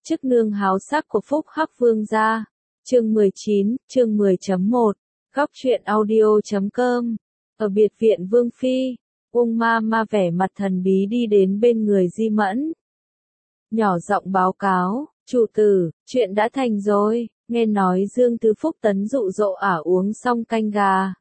Chức nương háo sắc của Phúc Hắc Vương gia. Chương 19, chương 10.1, Góc truyện audio.com. Ở biệt viện Vương Phi, Uông Ma Ma vẻ mặt thần bí đi đến bên người Di Mẫn. Nhỏ giọng báo cáo, chủ tử, chuyện đã thành rồi, nghe nói Dương Tứ Phúc tấn dụ dỗ ả uống xong canh gà.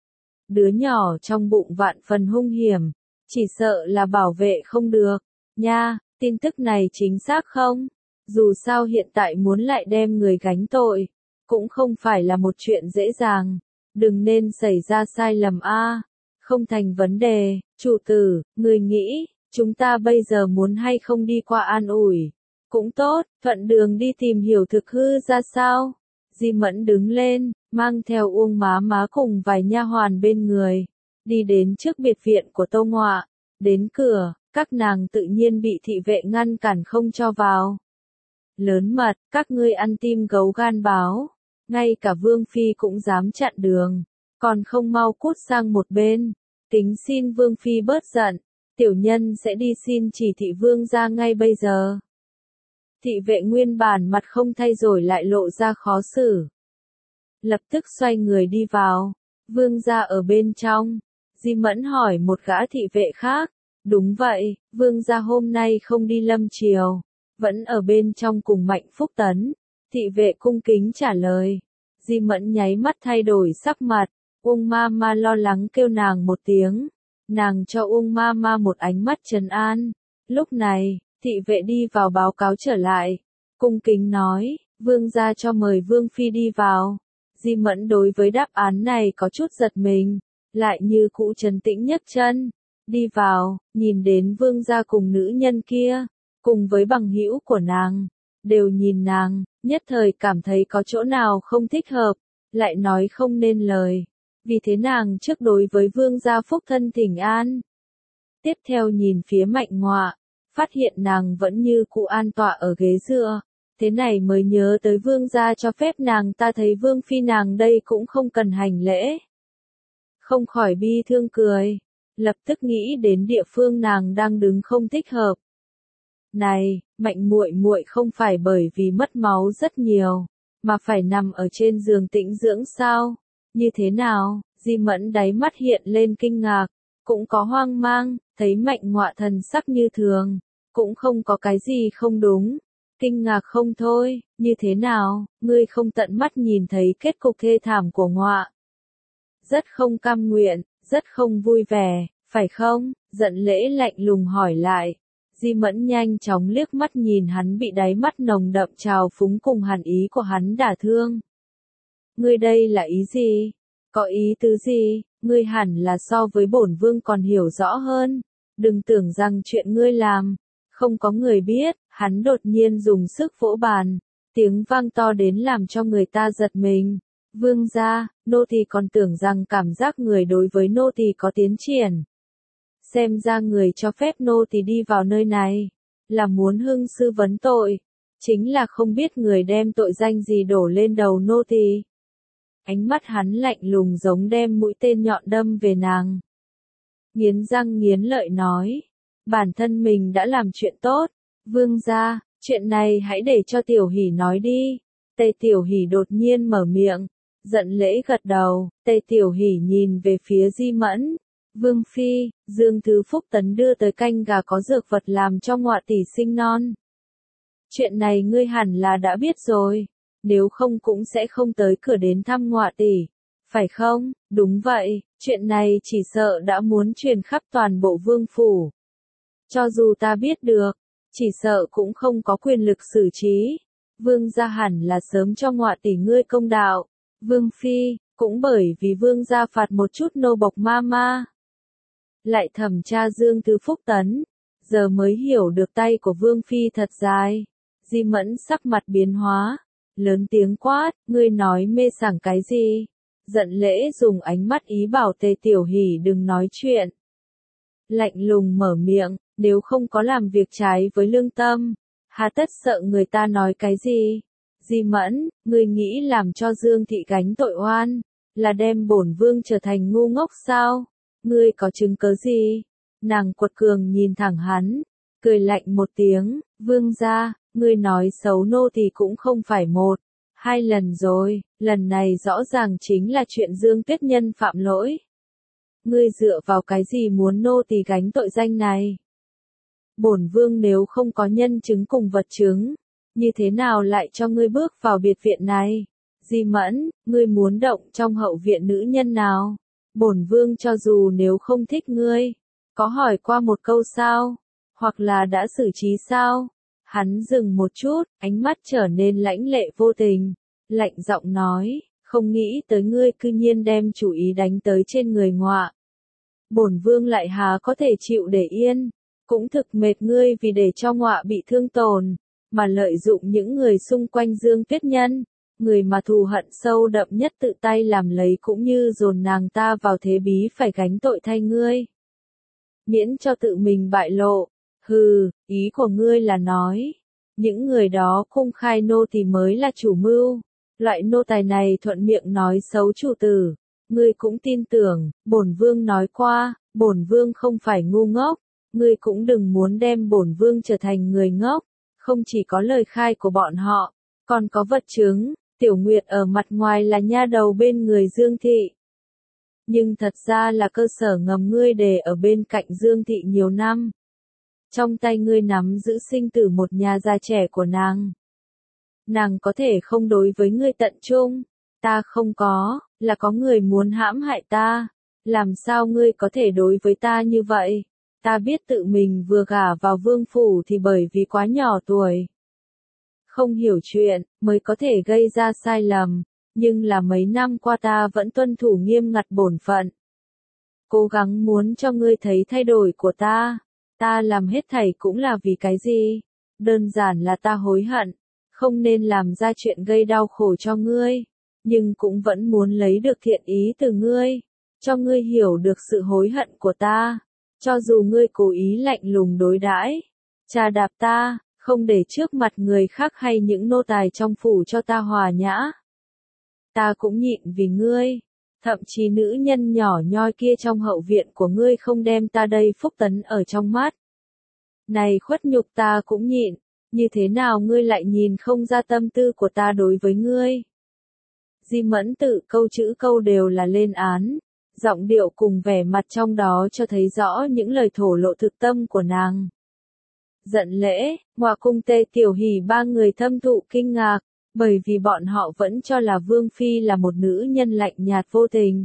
Đứa nhỏ trong bụng vạn phần hung hiểm, chỉ sợ là bảo vệ không được, nha, tin tức này chính xác không? Dù sao hiện tại muốn lại đem người gánh tội, cũng không phải là một chuyện dễ dàng, đừng nên xảy ra sai lầm a. Không thành vấn đề, chủ tử, người nghĩ, chúng ta bây giờ muốn hay không đi qua an ủi, cũng tốt, thuận đường đi tìm hiểu thực hư ra sao. Di Mẫn đứng lên, mang theo Uông Má Má cùng vài nha hoàn bên người, đi đến trước biệt viện của Tô Ngọa, đến cửa, các nàng tự nhiên bị thị vệ ngăn cản không cho vào. Lớn mật, các ngươi ăn tim gấu gan báo, ngay cả Vương Phi cũng dám chặn đường, còn không mau cút sang một bên, kính xin Vương Phi bớt giận, tiểu nhân sẽ đi xin chỉ thị Vương gia ngay bây giờ. Thị vệ nguyên bản mặt không thay đổi lại lộ ra khó xử. Lập tức xoay người đi vào, Vương gia ở bên trong, Di Mẫn hỏi một gã thị vệ khác, đúng vậy, Vương gia hôm nay không đi lâm triều, vẫn ở bên trong cùng Mạnh Phúc Tấn. Thị vệ cung kính trả lời. Di Mẫn nháy mắt thay đổi sắc mặt, Uông Ma Ma lo lắng kêu nàng một tiếng. Nàng cho Uông Ma Ma một ánh mắt trấn an. Lúc này, thị vệ đi vào báo cáo trở lại. Cung kính nói, Vương gia cho mời Vương Phi đi vào. Di Mẫn đối với đáp án này có chút giật mình, lại như cũ trấn tĩnh nhấc chân. Đi vào, nhìn đến Vương gia cùng nữ nhân kia, cùng với bằng hữu của nàng, đều nhìn nàng, nhất thời cảm thấy có chỗ nào không thích hợp, lại nói không nên lời. Vì thế nàng trước đối với Vương gia phúc thân thỉnh an. Tiếp theo nhìn phía Mạnh Ngoạ, phát hiện nàng vẫn như cũ an tọa ở ghế dựa, thế này mới nhớ tới Vương gia cho phép nàng ta thấy Vương Phi nàng đây cũng không cần hành lễ. Không khỏi bi thương cười, lập tức nghĩ đến địa phương nàng đang đứng không thích hợp. Này, Mạnh muội muội không phải bởi vì mất máu rất nhiều, mà phải nằm ở trên giường tĩnh dưỡng sao? Như thế nào? Di Mẫn đáy mắt hiện lên kinh ngạc, cũng có hoang mang, thấy Mạnh Ngoạ thần sắc như thường, cũng không có cái gì không đúng. Kinh ngạc không thôi, như thế nào, ngươi không tận mắt nhìn thấy kết cục thê thảm của Ngoạ. Rất không cam nguyện, rất không vui vẻ, phải không? Giận lễ lạnh lùng hỏi lại. Di Mẫn nhanh chóng liếc mắt nhìn hắn bị đáy mắt nồng đậm trào phúng cùng hàn ý của hắn đả thương. Ngươi đây là ý gì? Có ý tứ gì? Ngươi hẳn là so với bổn vương còn hiểu rõ hơn. Đừng tưởng rằng chuyện ngươi làm, không có người biết. Hắn đột nhiên dùng sức vỗ bàn, tiếng vang to đến làm cho người ta giật mình. Vương gia, nô tỳ còn tưởng rằng cảm giác người đối với nô tỳ có tiến triển. Xem ra người cho phép nô tỳ đi vào nơi này, là muốn hưng sư vấn tội, chính là không biết người đem tội danh gì đổ lên đầu nô tỳ. Ánh mắt hắn lạnh lùng giống đem mũi tên nhọn đâm về nàng. Nghiến răng nghiến lợi nói, bản thân mình đã làm chuyện tốt, Vương gia, chuyện này hãy để cho Tiểu Hỷ nói đi. Tề Tiểu Hỷ đột nhiên mở miệng, giận lễ gật đầu, Tề Tiểu Hỷ nhìn về phía Di Mẫn. Vương Phi, Dương Tứ Phúc Tấn đưa tới canh gà có dược vật làm cho Ngoạ tỷ sinh non. Chuyện này ngươi hẳn là đã biết rồi, nếu không cũng sẽ không tới cửa đến thăm Ngoạ tỷ, phải không? Đúng vậy, chuyện này chỉ sợ đã muốn truyền khắp toàn bộ vương phủ. Cho dù ta biết được, chỉ sợ cũng không có quyền lực xử trí. Vương gia hẳn là sớm cho Ngoạ tỷ ngươi công đạo. Vương Phi, cũng bởi vì Vương gia phạt một chút nô bộc ma ma, lại thẩm tra Dương Tứ Phúc Tấn, giờ mới hiểu được tay của Vương Phi thật dài. Di Mẫn sắc mặt biến hóa, lớn tiếng quát, ngươi nói mê sảng cái gì? Giận lễ dùng ánh mắt ý bảo Tề Tiểu Hỷ đừng nói chuyện. Lạnh lùng mở miệng, nếu không có làm việc trái với lương tâm, hà tất sợ người ta nói cái gì? Di Mẫn, ngươi nghĩ làm cho Dương thị gánh tội oan, là đem bổn vương trở thành ngu ngốc sao? Ngươi có chứng cớ gì? Nàng quật cường nhìn thẳng hắn, cười lạnh một tiếng, Vương gia, ngươi nói xấu nô tỳ cũng không phải một, hai lần rồi, lần này rõ ràng chính là chuyện Dương Tuyết Nhân phạm lỗi. Ngươi dựa vào cái gì muốn nô tỳ gánh tội danh này? Bổn vương nếu không có nhân chứng cùng vật chứng, như thế nào lại cho ngươi bước vào biệt viện này? Di Mẫn, ngươi muốn động trong hậu viện nữ nhân nào? Bổn vương cho dù nếu không thích ngươi, có hỏi qua một câu sao? Hoặc là đã xử trí sao? Hắn dừng một chút, ánh mắt trở nên lãnh lệ vô tình, lạnh giọng nói, không nghĩ tới ngươi cư nhiên đem chủ ý đánh tới trên người ngọa. Bổn vương lại há có thể chịu để yên, cũng thực mệt ngươi vì để cho ngọa bị thương tổn, mà lợi dụng những người xung quanh Dương Tuyết Nhân, người mà thù hận sâu đậm nhất tự tay làm lấy cũng như dồn nàng ta vào thế bí phải gánh tội thay ngươi. Miễn cho tự mình bại lộ, hừ, ý của ngươi là nói, những người đó công khai nô tỳ mới là chủ mưu, loại nô tài này thuận miệng nói xấu chủ tử, ngươi cũng tin tưởng, bổn vương nói qua, bổn vương không phải ngu ngốc, ngươi cũng đừng muốn đem bổn vương trở thành người ngốc, không chỉ có lời khai của bọn họ, còn có vật chứng, Tiểu Nguyệt ở mặt ngoài là nha đầu bên người Dương Thị. Nhưng thật ra là cơ sở ngầm ngươi để ở bên cạnh Dương Thị nhiều năm. Trong tay ngươi nắm giữ sinh tử một nhà già trẻ của nàng. Nàng có thể không đối với ngươi tận trung, ta không có, là có người muốn hãm hại ta. Làm sao ngươi có thể đối với ta như vậy? Ta biết tự mình vừa gả vào vương phủ thì bởi vì quá nhỏ tuổi. Không hiểu chuyện, mới có thể gây ra sai lầm, nhưng là mấy năm qua ta vẫn tuân thủ nghiêm ngặt bổn phận. Cố gắng muốn cho ngươi thấy thay đổi của ta làm hết thảy cũng là vì cái gì? Đơn giản là ta hối hận, không nên làm ra chuyện gây đau khổ cho ngươi, nhưng cũng vẫn muốn lấy được thiện ý từ ngươi, cho ngươi hiểu được sự hối hận của ta, cho dù ngươi cố ý lạnh lùng đối đãi, chà đạp ta, không để trước mặt người khác hay những nô tài trong phủ cho ta hòa nhã. Ta cũng nhịn vì ngươi, thậm chí nữ nhân nhỏ nhoi kia trong hậu viện của ngươi không đem ta đây phúc tấn ở trong mắt. Này khuất nhục ta cũng nhịn, như thế nào ngươi lại nhìn không ra tâm tư của ta đối với ngươi? Di Mẫn tự câu chữ câu đều là lên án, giọng điệu cùng vẻ mặt trong đó cho thấy rõ những lời thổ lộ thực tâm của nàng. Giận lễ, Ngoa Cung Tê Tiểu Hỷ ba người thâm thụ kinh ngạc, bởi vì bọn họ vẫn cho là Vương Phi là một nữ nhân lạnh nhạt vô tình.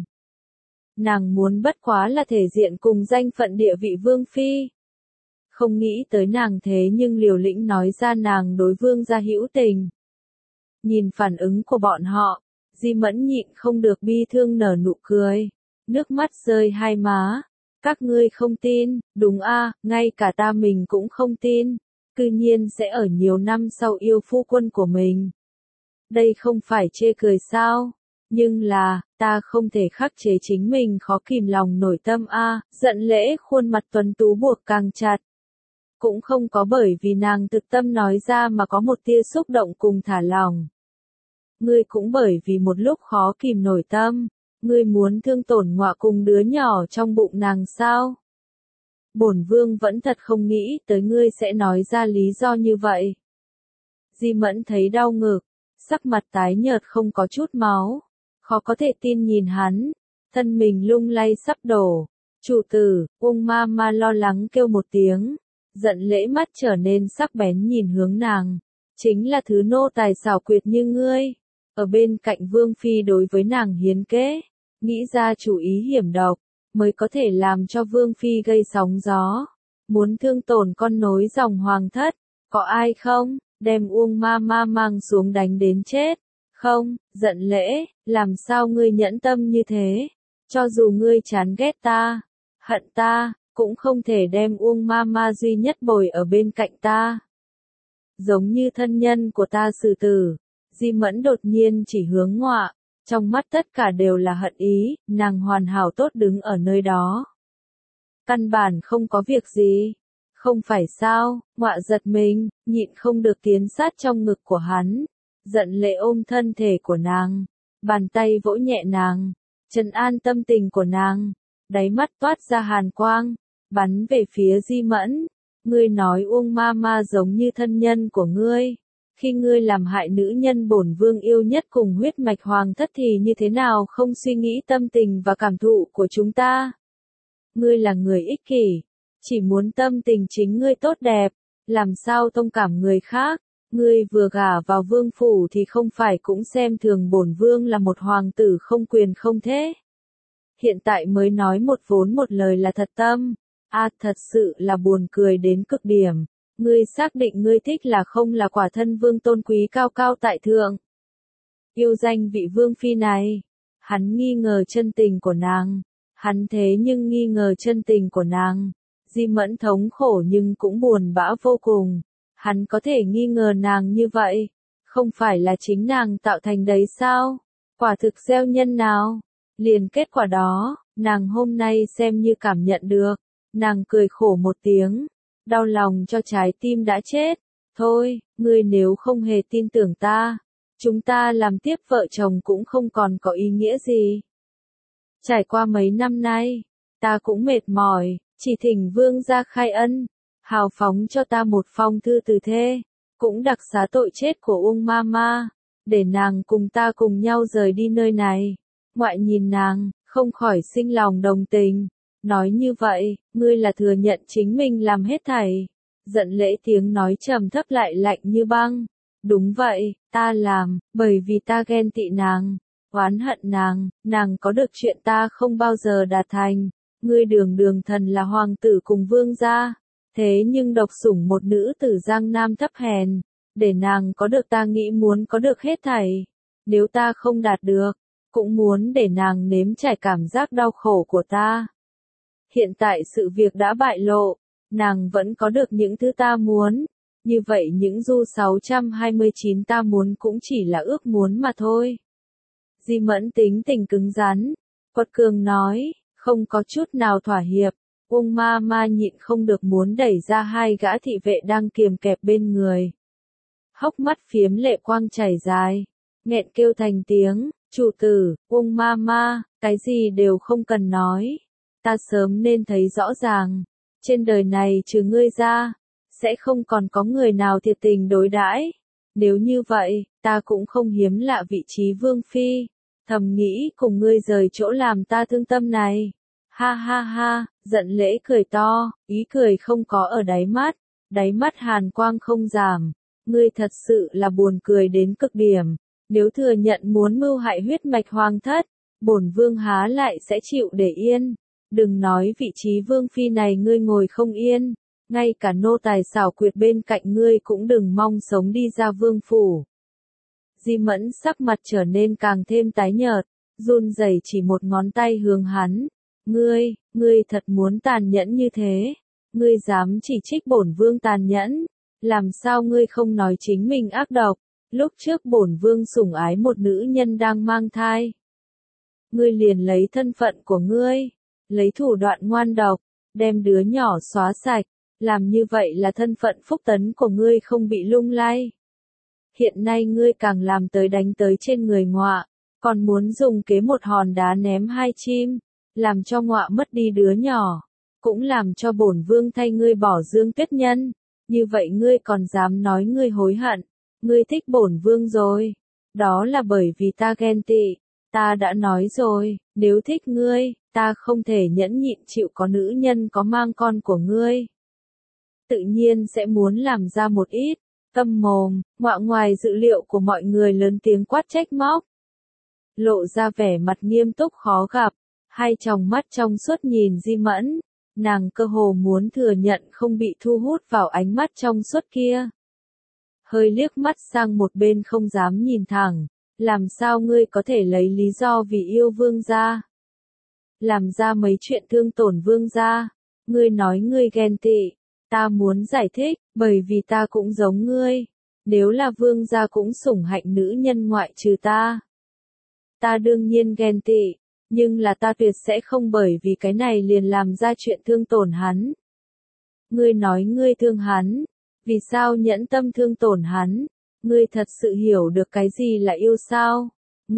Nàng muốn bất quá là thể diện cùng danh phận địa vị Vương Phi. Không nghĩ tới nàng thế nhưng liều lĩnh nói ra nàng đối Vương gia hữu tình. Nhìn phản ứng của bọn họ, Di Mẫn nhịn không được bi thương nở nụ cười, nước mắt rơi hai má. Các ngươi không tin, đúng a, ngay cả ta mình cũng không tin, cư nhiên sẽ ở nhiều năm sau yêu phu quân của mình. Đây không phải chê cười sao? Nhưng là, ta không thể khắc chế chính mình khó kìm lòng nổi tâm a, giận lễ khuôn mặt tuấn tú buộc càng chặt. Cũng không có bởi vì nàng thực tâm nói ra mà có một tia xúc động cùng thả lòng. Ngươi cũng bởi vì một lúc khó kìm nổi tâm, ngươi muốn thương tổn Ngoa cùng đứa nhỏ trong bụng nàng sao? Bổn vương vẫn thật không nghĩ tới ngươi sẽ nói ra lý do như vậy. Di Mẫn thấy đau ngực, sắc mặt tái nhợt không có chút máu, khó có thể tin nhìn hắn, thân mình lung lay sắp đổ. Chủ tử, Ung ma ma lo lắng kêu một tiếng, giận lễ mắt trở nên sắc bén nhìn hướng nàng, chính là thứ nô tài xảo quyệt như ngươi, ở bên cạnh Vương Phi đối với nàng hiến kế, nghĩ ra chủ ý hiểm độc, mới có thể làm cho Vương Phi gây sóng gió, muốn thương tổn con nối dòng hoàng thất, có ai không, đem Uông ma ma mang xuống đánh đến chết, không, giận lễ, làm sao ngươi nhẫn tâm như thế, cho dù ngươi chán ghét ta, hận ta, cũng không thể đem Uông ma ma duy nhất bồi ở bên cạnh ta. Giống như thân nhân của ta xử tử, Di Mẫn đột nhiên chỉ hướng Ngoa. Trong mắt tất cả đều là hận ý, nàng hoàn hảo tốt đứng ở nơi đó. Căn bản không có việc gì. Không phải sao, Ngoa giật mình, nhịn không được tiến sát trong ngực của hắn. Giận lệ ôm thân thể của nàng. Bàn tay vỗ nhẹ nàng. Trấn an tâm tình của nàng. Đáy mắt toát ra hàn quang. Bắn về phía Di Mẫn. Ngươi nói Uông Mama giống như thân nhân của ngươi. Khi ngươi làm hại nữ nhân bổn vương yêu nhất cùng huyết mạch hoàng thất thì như thế nào không suy nghĩ tâm tình và cảm thụ của chúng ta? Ngươi là người ích kỷ, chỉ muốn tâm tình chính ngươi tốt đẹp, làm sao thông cảm người khác? Ngươi vừa gả vào vương phủ thì không phải cũng xem thường bổn vương là một hoàng tử không quyền không thế? Hiện tại mới nói một vốn một lời là thật tâm. Thật sự là buồn cười đến cực điểm. Ngươi xác định ngươi thích là không là quả thân vương tôn quý cao cao tại thượng. Yêu danh vị vương phi này. Hắn nghi ngờ chân tình của nàng. Hắn thế nhưng nghi ngờ chân tình của nàng. Di Mẫn thống khổ nhưng cũng buồn bã vô cùng. Hắn có thể nghi ngờ nàng như vậy. Không phải là chính nàng tạo thành đấy sao? Quả thực gieo nhân nào? Liền kết quả đó, nàng hôm nay xem như cảm nhận được. Nàng cười khổ một tiếng. Đau lòng cho trái tim đã chết. Thôi, ngươi nếu không hề tin tưởng ta, chúng ta làm tiếp vợ chồng cũng không còn có ý nghĩa gì. Trải qua mấy năm nay, ta cũng mệt mỏi, chỉ thỉnh vương gia khai ân, hào phóng cho ta một phong thư từ thê, cũng đặc xá tội chết của Uông Mama, để nàng cùng ta cùng nhau rời đi nơi này. Ngoại nhìn nàng, không khỏi sinh lòng đồng tình. Nói như vậy, ngươi là thừa nhận chính mình làm hết thảy. Giận lễ tiếng nói trầm thấp lại lạnh như băng. Đúng vậy, ta làm, bởi vì ta ghen tị nàng, oán hận nàng có được chuyện ta không bao giờ đạt thành. Ngươi đường đường thần là hoàng tử cùng vương gia, thế nhưng độc sủng một nữ tử giang nam thấp hèn, để nàng có được ta nghĩ muốn có được hết thảy. Nếu ta không đạt được, cũng muốn để nàng nếm trải cảm giác đau khổ của ta. Hiện tại sự việc đã bại lộ, nàng vẫn có được những thứ ta muốn, như vậy những du 629 ta muốn cũng chỉ là ước muốn mà thôi. Di Mẫn tính tình cứng rắn, quật cường nói, không có chút nào thỏa hiệp. Uông Mama nhịn không được muốn đẩy ra hai gã thị vệ đang kiềm kẹp bên người. Hốc mắt phiếm lệ quang chảy dài, nghẹn kêu thành tiếng, chủ tử, Uông Mama, cái gì đều không cần nói. Ta sớm nên thấy rõ ràng, trên đời này trừ ngươi ra, sẽ không còn có người nào thiệt tình đối đãi. Nếu như vậy, ta cũng không hiếm lạ vị trí vương phi, thầm nghĩ cùng ngươi rời chỗ làm ta thương tâm này. Ha ha ha, giận lễ cười to, ý cười không có ở đáy mắt hàn quang không giảm. Ngươi thật sự là buồn cười đến cực điểm, nếu thừa nhận muốn mưu hại huyết mạch hoàng thất, bổn vương há lại sẽ chịu để yên. Đừng nói vị trí vương phi này ngươi ngồi không yên, ngay cả nô tài xảo quyệt bên cạnh ngươi cũng đừng mong sống đi ra vương phủ. Di Mẫn sắc mặt trở nên càng thêm tái nhợt, run rẩy chỉ một ngón tay hướng hắn. Ngươi thật muốn tàn nhẫn như thế? Ngươi dám chỉ trích bổn vương tàn nhẫn? Làm sao ngươi không nói chính mình ác độc? Lúc trước bổn vương sủng ái một nữ nhân đang mang thai. Ngươi liền lấy thân phận của ngươi, lấy thủ đoạn ngoan độc, đem đứa nhỏ xóa sạch, làm như vậy là thân phận phúc tấn của ngươi không bị lung lay. Hiện nay ngươi càng làm tới đánh tới trên người ngọa, còn muốn dùng kế một hòn đá ném hai chim, làm cho ngọa mất đi đứa nhỏ, cũng làm cho bổn vương thay ngươi bỏ Dương Tuyết Nhân. Như vậy ngươi còn dám nói ngươi hối hận, ngươi thích bổn vương rồi, đó là bởi vì ta ghen tị. Ta đã nói rồi, nếu thích ngươi, ta không thể nhẫn nhịn chịu có nữ nhân có mang con của ngươi. Tự nhiên sẽ muốn làm ra một ít, câm mồm, ngọa ngoài dự liệu của mọi người lớn tiếng quát trách móc. Lộ ra vẻ mặt nghiêm túc khó gặp, hai tròng mắt trong suốt nhìn Di Mẫn, nàng cơ hồ muốn thừa nhận không bị thu hút vào ánh mắt trong suốt kia. Hơi liếc mắt sang một bên không dám nhìn thẳng. Làm sao ngươi có thể lấy lý do vì yêu vương gia, làm ra mấy chuyện thương tổn vương gia? Ngươi nói ngươi ghen tị, ta muốn giải thích, bởi vì ta cũng giống ngươi. Nếu là vương gia cũng sủng hạnh nữ nhân ngoại trừ ta, ta đương nhiên ghen tị, nhưng là ta tuyệt sẽ không bởi vì cái này liền làm ra chuyện thương tổn hắn. Ngươi nói ngươi thương hắn, vì sao nhẫn tâm thương tổn hắn? Ngươi thật sự hiểu được cái gì là yêu sao?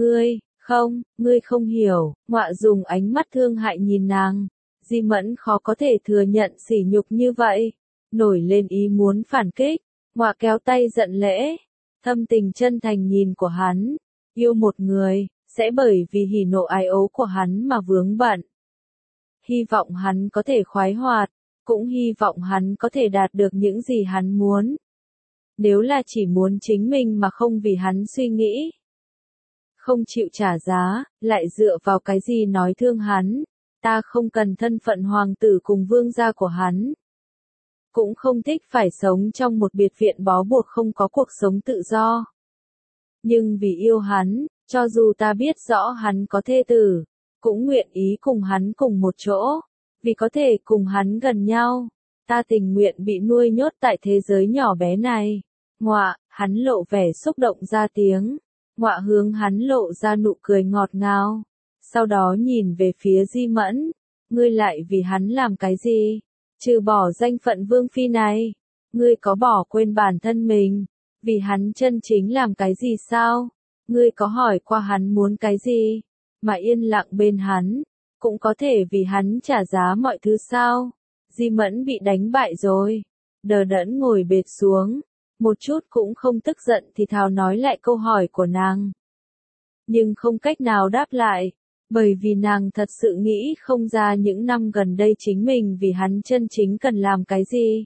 Ngươi không hiểu. Ngọa dùng ánh mắt thương hại nhìn nàng. Di Mẫn khó có thể thừa nhận sỉ nhục như vậy. nổi lên ý muốn phản kích, Ngọa kéo tay giận lễ, thâm tình chân thành nhìn của hắn, yêu một người, sẽ bởi vì hỉ nộ ái ố của hắn mà vướng bận. Hy vọng hắn có thể khoái hoạt, cũng hy vọng hắn có thể đạt được những gì hắn muốn. Nếu là chỉ muốn chính mình mà không vì hắn suy nghĩ, không chịu trả giá, lại dựa vào cái gì nói thương hắn, ta không cần thân phận hoàng tử cùng vương gia của hắn. Cũng không thích phải sống trong một biệt viện bó buộc không có cuộc sống tự do. Nhưng vì yêu hắn, cho dù ta biết rõ hắn có thê tử, cũng nguyện ý cùng hắn cùng một chỗ, vì có thể cùng hắn gần nhau, ta tình nguyện bị nuôi nhốt tại thế giới nhỏ bé này. Ngọa, hắn lộ vẻ xúc động ra tiếng, Ngọa hướng hắn lộ ra nụ cười ngọt ngào, sau đó nhìn về phía Di Mẫn, ngươi lại vì hắn làm cái gì? Trừ bỏ danh phận vương phi này, ngươi có bỏ quên bản thân mình, vì hắn chân chính làm cái gì sao? Ngươi có hỏi qua hắn muốn cái gì, mà yên lặng bên hắn, cũng có thể vì hắn trả giá mọi thứ sao? Di Mẫn bị đánh bại rồi, đờ đẫn ngồi bệt xuống, một chút cũng không tức giận thì thào nói lại câu hỏi của nàng. Nhưng không cách nào đáp lại, bởi vì nàng thật sự nghĩ không ra những năm gần đây chính mình vì hắn chân chính cần làm cái gì.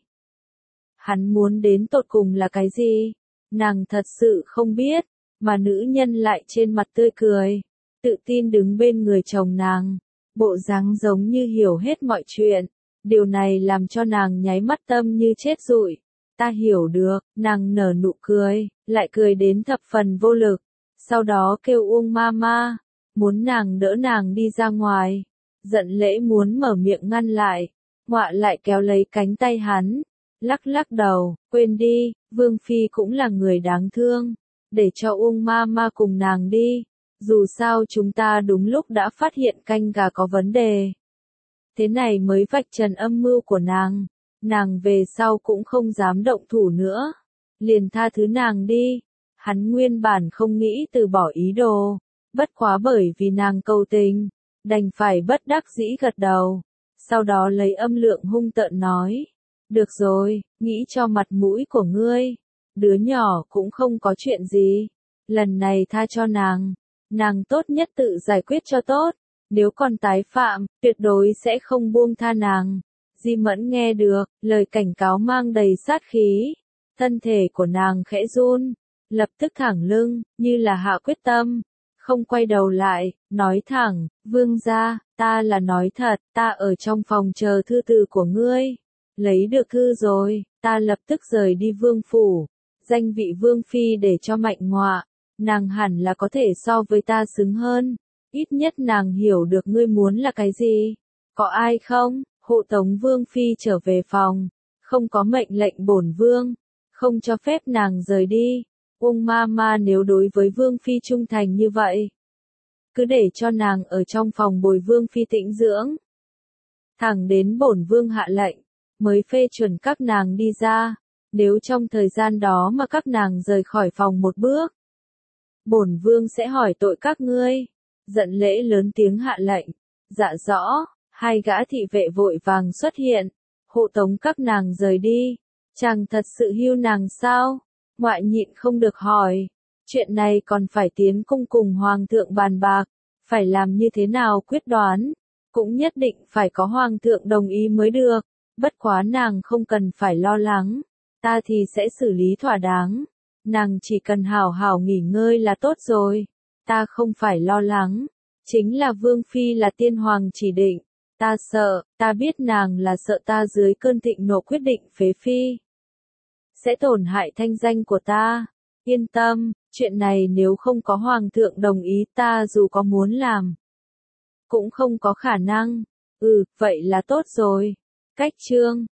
Hắn muốn đến tột cùng là cái gì? Nàng thật sự không biết, mà nữ nhân lại trên mặt tươi cười, tự tin đứng bên người chồng nàng, bộ dáng giống như hiểu hết mọi chuyện. Điều này làm cho nàng nháy mắt tâm như chết rụi. Ta hiểu được, nàng nở nụ cười, lại cười đến thập phần vô lực. Sau đó kêu Uông Mama, muốn nàng đỡ nàng đi ra ngoài. Giận lễ muốn mở miệng ngăn lại, Ngọa lại kéo lấy cánh tay hắn, lắc lắc đầu, quên đi, Vương Phi cũng là người đáng thương, để cho Uông Mama cùng nàng đi. Dù sao chúng ta đúng lúc đã phát hiện canh gà có vấn đề. Thế này mới vạch trần âm mưu của nàng về sau cũng không dám động thủ nữa. Liền tha thứ nàng đi. Hắn nguyên bản không nghĩ từ bỏ ý đồ, bất quá bởi vì nàng cầu tình, đành phải bất đắc dĩ gật đầu. Sau đó lấy âm lượng hung tợn nói, được rồi, nghĩ cho mặt mũi của ngươi, đứa nhỏ cũng không có chuyện gì, lần này tha cho nàng tốt nhất tự giải quyết cho tốt. Nếu còn tái phạm, tuyệt đối sẽ không buông tha nàng. Di Mẫn nghe được, lời cảnh cáo mang đầy sát khí. Thân thể của nàng khẽ run, lập tức thẳng lưng, như là hạ quyết tâm. Không quay đầu lại, nói thẳng, vương gia, ta là nói thật, ta ở trong phòng chờ thư từ của ngươi. Lấy được thư rồi, ta lập tức rời đi vương phủ. Danh vị vương phi để cho Mạnh Ngọa, nàng hẳn là có thể so với ta xứng hơn. Ít nhất nàng hiểu được ngươi muốn là cái gì. Có ai không? Hộ tống vương phi trở về phòng. Không có mệnh lệnh bổn vương. Không cho phép nàng rời đi. Uông Mama nếu đối với vương phi trung thành như vậy, cứ để cho nàng ở trong phòng bồi vương phi tĩnh dưỡng. Thẳng đến bổn vương hạ lệnh, mới phê chuẩn các nàng đi ra. Nếu trong thời gian đó mà các nàng rời khỏi phòng một bước, bổn vương sẽ hỏi tội các ngươi. Giận lễ lớn tiếng hạ lệnh, dạ rõ, hai gã thị vệ vội vàng xuất hiện, hộ tống các nàng rời đi. Chàng thật sự hưu nàng sao? Ngọa nhịn không được hỏi, chuyện này còn phải tiến cung cùng hoàng thượng bàn bạc, phải làm như thế nào quyết đoán, cũng nhất định phải có hoàng thượng đồng ý mới được. Bất quá nàng không cần phải lo lắng, ta thì sẽ xử lý thỏa đáng, nàng chỉ cần hảo hảo nghỉ ngơi là tốt rồi. Ta không phải lo lắng, chính là vương phi là tiên hoàng chỉ định, ta sợ, ta biết nàng là sợ ta dưới cơn thịnh nộ quyết định phế phi, sẽ tổn hại thanh danh của ta. Yên tâm, chuyện này nếu không có hoàng thượng đồng ý ta dù có muốn làm, cũng không có khả năng. Vậy là tốt rồi. Cách chương